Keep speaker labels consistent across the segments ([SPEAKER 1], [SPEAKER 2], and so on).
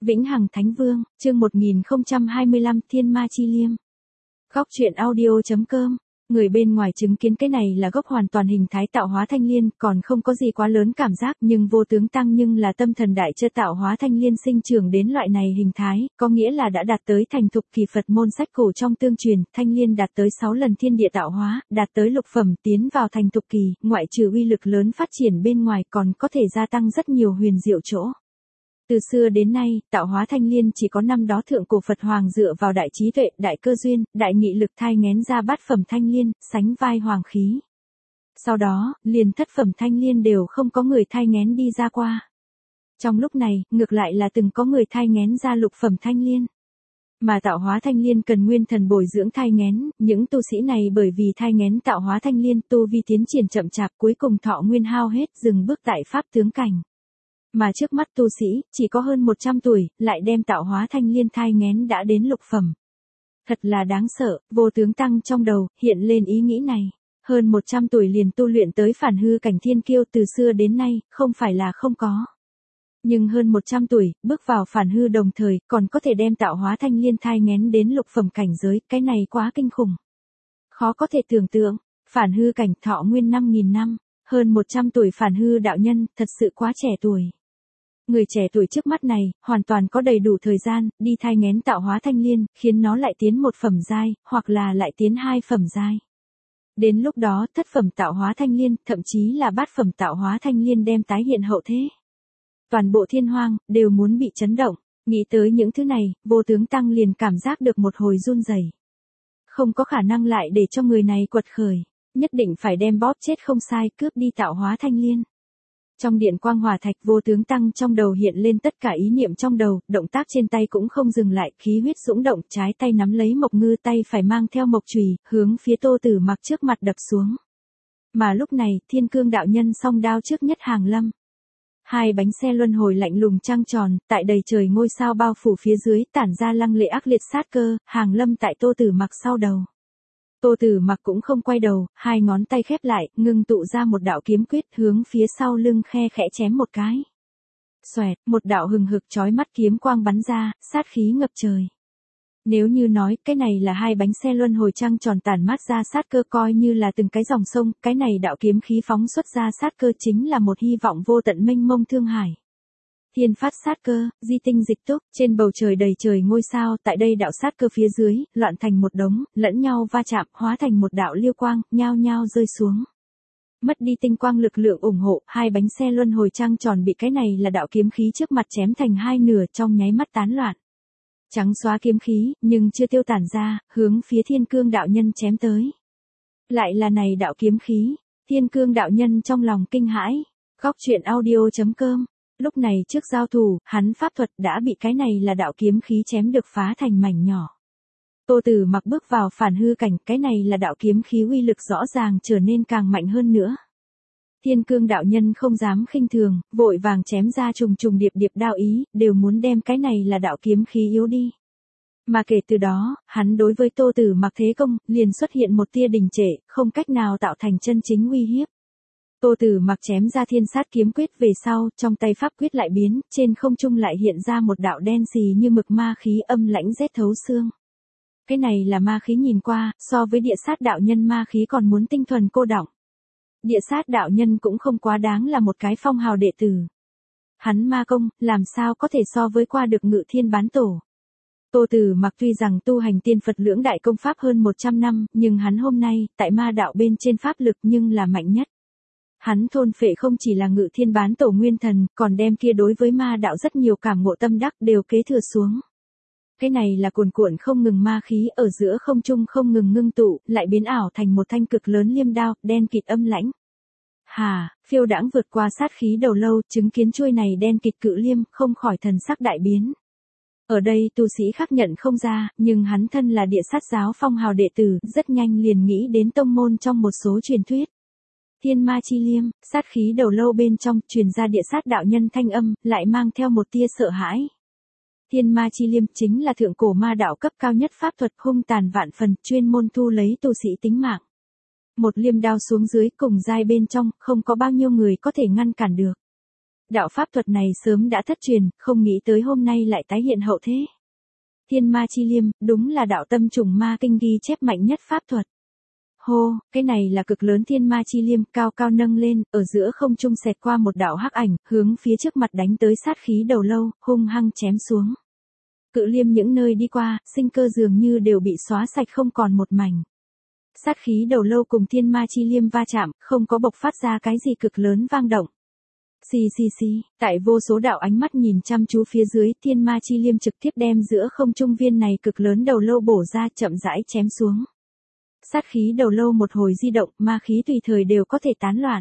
[SPEAKER 1] Vĩnh Hằng Thánh Vương, chương 1025 Thiên Ma Chi Liêm. Góc truyện audio.com. Người bên ngoài chứng kiến cái này là gốc hoàn toàn hình thái tạo hóa thanh liên, còn không có gì quá lớn cảm giác, nhưng vô tướng tăng nhưng là tâm thần đại chơ tạo hóa thanh liên sinh trưởng đến loại này hình thái, có nghĩa là đã đạt tới thành thục kỳ Phật môn sách cổ trong tương truyền, thanh liên đạt tới 6 lần thiên địa tạo hóa, đạt tới lục phẩm tiến vào thành thục kỳ, ngoại trừ uy lực lớn phát triển bên ngoài còn có thể gia tăng rất nhiều huyền diệu chỗ. Từ xưa đến nay, tạo hóa thanh liên chỉ có năm đó thượng cổ Phật Hoàng dựa vào đại trí tuệ, đại cơ duyên, đại nghị lực thai nghén ra bát phẩm thanh liên, sánh vai hoàng khí. Sau đó, liền thất phẩm thanh liên đều không có người thai nghén đi ra qua. Trong lúc này, ngược lại là từng có người thai nghén ra lục phẩm thanh liên. Mà tạo hóa thanh liên cần nguyên thần bồi dưỡng thai nghén, những tu sĩ này bởi vì thai nghén tạo hóa thanh liên tu vi tiến triển chậm chạp cuối cùng thọ nguyên hao hết dừng bước tại pháp tướng cảnh. Mà trước mắt tu sĩ, chỉ có hơn 100 tuổi, lại đem tạo hóa thanh liên thai nghén đã đến lục phẩm. Thật là đáng sợ, vô tướng tăng trong đầu, hiện lên ý nghĩ này. Hơn 100 tuổi liền tu luyện tới phản hư cảnh thiên kiêu từ xưa đến nay, không phải là không có. Nhưng hơn 100 tuổi, bước vào phản hư đồng thời, còn có thể đem tạo hóa thanh liên thai nghén đến lục phẩm cảnh giới, cái này quá kinh khủng. Khó có thể tưởng tượng, phản hư cảnh thọ nguyên 5.000 năm, hơn 100 tuổi phản hư đạo nhân, thật sự quá trẻ tuổi. Người trẻ tuổi trước mắt này, hoàn toàn có đầy đủ thời gian, đi thai nghén tạo hóa thanh liên, khiến nó lại tiến một phẩm giai, hoặc là lại tiến 2 phẩm giai. Đến lúc đó, thất phẩm tạo hóa thanh liên, thậm chí là bát phẩm tạo hóa thanh liên đem tái hiện hậu thế. Toàn bộ thiên hoang, đều muốn bị chấn động, nghĩ tới những thứ này, vô tướng tăng liền cảm giác được một hồi run rẩy. Không có khả năng lại để cho người này quật khởi, nhất định phải đem bóp chết không sai, cướp đi tạo hóa thanh liên. Trong điện quang hỏa thạch vô tướng tăng trong đầu hiện lên tất cả ý niệm trong đầu, động tác trên tay cũng không dừng lại, khí huyết dũng động, trái tay nắm lấy mộc ngư, tay phải mang theo mộc chùy, hướng phía Tô Tử Mặc trước mặt đập xuống. Mà lúc này, Thiên Cương đạo nhân song đao trước nhất hàng lâm. Hai bánh xe luân hồi lạnh lùng trăng tròn, tại đầy trời ngôi sao bao phủ phía dưới, tản ra lăng lệ ác liệt sát cơ, hàng lâm tại Tô Tử Mặc sau đầu. Tô Tử Mặc cũng không quay đầu, hai ngón tay khép lại, ngưng tụ ra một đạo kiếm quyết hướng phía sau lưng khe khẽ chém một cái. Xoẹt, một đạo hừng hực chói mắt kiếm quang bắn ra, sát khí ngập trời. Nếu như nói, cái này là hai bánh xe luân hồi trăng tròn tản mát ra sát cơ coi như là từng cái dòng sông, cái này đạo kiếm khí phóng xuất ra sát cơ chính là một hy vọng vô tận mênh mông thương hải. Thiên phát sát cơ, di tinh dịch túc, trên bầu trời đầy trời ngôi sao, tại đây đạo sát cơ phía dưới, loạn thành một đống, lẫn nhau va chạm, hóa thành một đạo liêu quang, nhao nhao rơi xuống. Mất đi tinh quang lực lượng ủng hộ, hai bánh xe luân hồi trăng tròn bị cái này là đạo kiếm khí trước mặt chém thành hai nửa trong nháy mắt tán loạn. Trắng xóa kiếm khí, nhưng chưa tiêu tản ra, hướng phía Thiên Cương đạo nhân chém tới. Lại là này đạo kiếm khí, Thiên Cương đạo nhân trong lòng kinh hãi. Góc truyện audio.com. Lúc này trước giao thủ, hắn pháp thuật đã bị cái này là đạo kiếm khí chém được phá thành mảnh nhỏ. Tô Tử Mặc bước vào phản hư cảnh, cái này là đạo kiếm khí uy lực rõ ràng trở nên càng mạnh hơn nữa. Thiên Cương đạo nhân không dám khinh thường, vội vàng chém ra trùng trùng điệp điệp đao ý, đều muốn đem cái này là đạo kiếm khí yếu đi. Mà kể từ đó, hắn đối với Tô Tử Mặc thế công, liền xuất hiện một tia đình trệ, không cách nào tạo thành chân chính uy hiếp. Tô Tử Mặc chém ra thiên sát kiếm quyết về sau, trong tay pháp quyết lại biến, trên không trung lại hiện ra một đạo đen xì như mực ma khí âm lãnh rét thấu xương. Cái này là ma khí nhìn qua, so với địa sát đạo nhân ma khí còn muốn tinh thuần cô đọng. Địa sát đạo nhân cũng không quá đáng là một cái phong hào đệ tử. Hắn ma công, làm sao có thể so với qua được Ngự Thiên Bán Tổ. Tô Tử Mặc tuy rằng tu hành tiên Phật lưỡng đại công pháp hơn 100 năm, nhưng hắn hôm nay, tại ma đạo bên trên pháp lực nhưng là mạnh nhất. Hắn thôn phệ không chỉ là Ngự Thiên Bán Tổ nguyên thần, còn đem kia đối với ma đạo rất nhiều cảm ngộ tâm đắc đều kế thừa xuống. Cái này là cuồn cuộn không ngừng ma khí ở giữa không trung không ngừng ngưng tụ, lại biến ảo thành một thanh cực lớn liêm đao, đen kịt âm lãnh. Hà, phiêu đãng vượt qua sát khí đầu lâu, chứng kiến chuôi này đen kịt cự liêm, không khỏi thần sắc đại biến. Ở đây tu sĩ khác nhận không ra, nhưng hắn thân là địa sát giáo phong hào đệ tử, rất nhanh liền nghĩ đến tông môn trong một số truyền thuyết. Thiên Ma Chi Liêm, sát khí đầu lâu bên trong, truyền ra địa sát đạo nhân thanh âm, lại mang theo một tia sợ hãi. Thiên Ma Chi Liêm chính là thượng cổ ma đạo cấp cao nhất pháp thuật hung tàn vạn phần, chuyên môn thu lấy tu sĩ tính mạng. Một liêm đao xuống dưới cùng giai bên trong, không có bao nhiêu người có thể ngăn cản được. Đạo pháp thuật này sớm đã thất truyền, không nghĩ tới hôm nay lại tái hiện hậu thế. Thiên ma chi liêm, đúng là đạo tâm trùng ma kinh ghi chép mạnh nhất pháp thuật. Hô, cái này là cực lớn thiên ma chi liêm, cao cao nâng lên, ở giữa không trung xẹt qua một đạo hắc ảnh, hướng phía trước mặt đánh tới sát khí đầu lâu, hung hăng chém xuống. Cự liêm những nơi đi qua, sinh cơ dường như đều bị xóa sạch không còn một mảnh. Sát khí đầu lâu cùng thiên ma chi liêm va chạm, không có bộc phát ra cái gì cực lớn vang động. Xì xì xì, tại vô số đạo ánh mắt nhìn chăm chú phía dưới, thiên ma chi liêm trực tiếp đem giữa không trung viên này cực lớn đầu lâu bổ ra, chậm rãi chém xuống. Sát khí đầu lâu một hồi di động, ma khí tùy thời đều có thể tán loạn.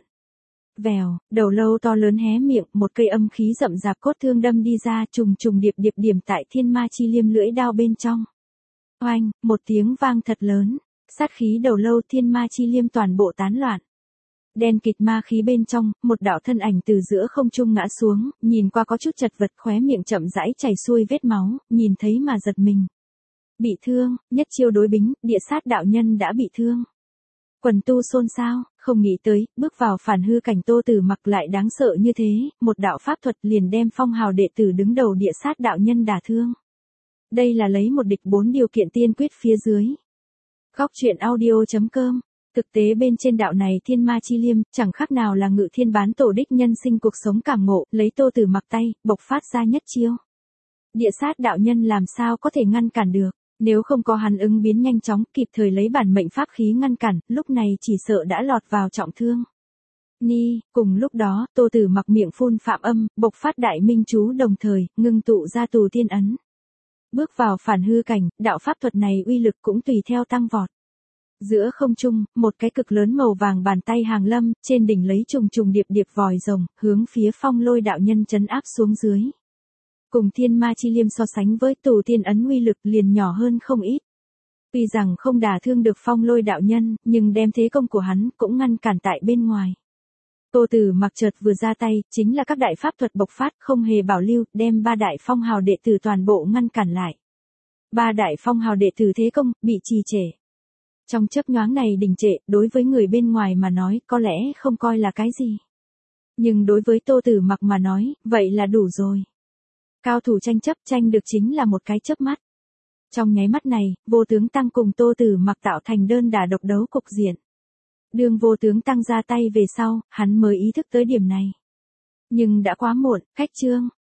[SPEAKER 1] Vèo, đầu lâu to lớn hé miệng, một cây âm khí rậm rạp cốt thương đâm đi ra, trùng trùng điệp điệp điểm tại thiên ma chi liêm lưỡi đao bên trong. Oanh, một tiếng vang thật lớn, sát khí đầu lâu thiên ma chi liêm toàn bộ tán loạn. Đen kịt ma khí bên trong, một đạo thân ảnh từ giữa không trung ngã xuống, nhìn qua có chút chật vật, khóe miệng chậm rãi chảy xuôi vết máu, nhìn thấy mà giật mình. Bị thương, nhất chiêu đối bính, địa sát đạo nhân đã bị thương. Quần tu xôn xao, không nghĩ tới, bước vào phản hư cảnh Tô Tử Mặc lại đáng sợ như thế, một đạo pháp thuật liền đem phong hào đệ tử đứng đầu địa sát đạo nhân đả thương. Đây là lấy một địch 4 điều kiện tiên quyết phía dưới. Góc truyện audio.com. Thực tế bên trên đạo này thiên ma chi liêm, chẳng khác nào là ngự thiên bán tổ đích nhân sinh cuộc sống cảm ngộ, lấy Tô Tử Mặc tay, bộc phát ra nhất chiêu. Địa sát đạo nhân làm sao có thể ngăn cản được, nếu không có hắn ứng biến nhanh chóng, kịp thời lấy bản mệnh pháp khí ngăn cản, lúc này chỉ sợ đã lọt vào trọng thương. Ni, cùng lúc đó, Tô Tử Mặc miệng phun phạm âm, bộc phát đại minh chú đồng thời, ngưng tụ ra tù tiên ấn. Bước vào phản hư cảnh, đạo pháp thuật này uy lực cũng tùy theo tăng vọt. Giữa không trung, một cái cực lớn màu vàng bàn tay hàng lâm, trên đỉnh lấy trùng trùng điệp điệp vòi rồng, hướng phía Phong Lôi đạo nhân trấn áp xuống dưới. Cùng thiên ma chi liêm so sánh với tù tiên ấn uy lực liền nhỏ hơn không ít. Tuy rằng không đả thương được Phong Lôi đạo nhân, nhưng đem thế công của hắn cũng ngăn cản tại bên ngoài. Tô Tử Mặc chợt vừa ra tay, chính là các đại pháp thuật bộc phát, không hề bảo lưu, đem 3 đại phong hào đệ tử toàn bộ ngăn cản lại. 3 đại phong hào đệ tử thế công, bị trì trệ. Trong chớp nhoáng này đình trệ, đối với người bên ngoài mà nói, có lẽ không coi là cái gì. Nhưng đối với Tô Tử Mặc mà nói, vậy là đủ rồi. Cao thủ tranh chấp tranh được chính là một cái chớp mắt. Trong nháy mắt này, Vô Tướng Tăng cùng Tô Tử Mặc tạo thành đơn đả độc đấu cục diện. Đường Vô Tướng Tăng ra tay về sau, hắn mới ý thức tới điểm này. Nhưng đã quá muộn, khách trương,